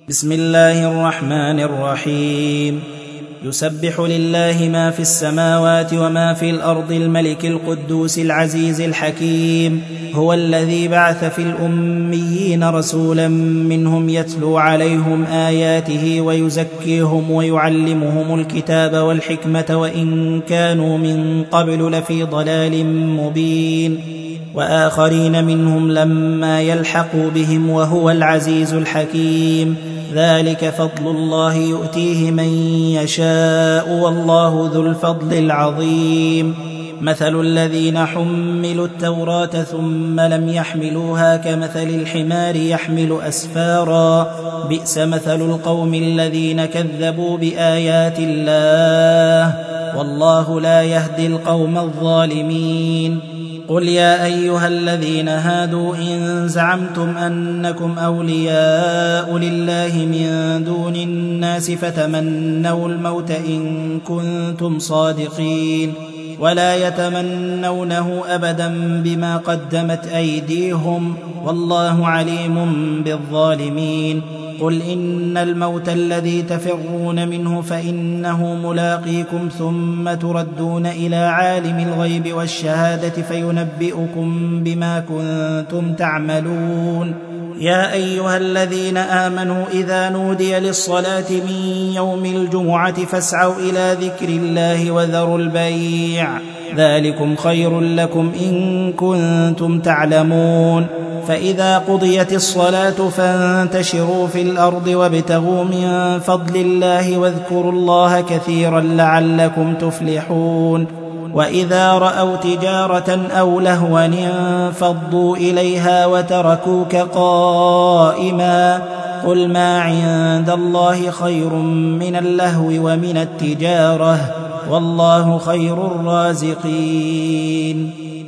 بسم الله الرحمن الرحيم. يسبح لله ما في السماوات وما في الأرض الملك القدوس العزيز الحكيم. هو الذي بعث في الأميين رسولا منهم يتلو عليهم آياته ويزكيهم ويعلمهم الكتاب والحكمة وإن كانوا من قبل لفي ضلال مبين، وآخرين منهم لما يلحقوا بهم وهو العزيز الحكيم. ذلك فضل الله يؤتيه من يشاء والله ذو الفضل العظيم. مثل الذين حملوا التوراة ثم لم يحملوها كمثل الحمار يحمل أسفارا، بئس مثل القوم الذين كذبوا بآيات الله، والله لا يهدي القوم الظالمين. قل يا أيها الذين هادوا إن زعمتم أنكم أولياء لله من دون الناس فتمنوا الموت إن كنتم صادقين، ولا يتمنونه أبدا بما قدمت أيديهم، والله عليم بالظالمين. قل إن الموت الذي تفرون منه فإنه ملاقيكم ثم تردون إلى عالم الغيب والشهادة فينبئكم بما كنتم تعملون. يا أيها الذين آمنوا إذا نودي للصلاة من يوم الجمعة فاسعوا إلى ذكر الله وذروا البيع، ذلكم خير لكم إن كنتم تعلمون. فإذا قضيت الصلاة فانتشروا في الأرض وابتغوا من فضل الله واذكروا الله كثيرا لعلكم تفلحون. وإذا رأوا تجارة أو لهوا انفضوا إليها وتركوك قائما، قل ما عند الله خير من اللهو ومن التجارة، والله خير الرازقين.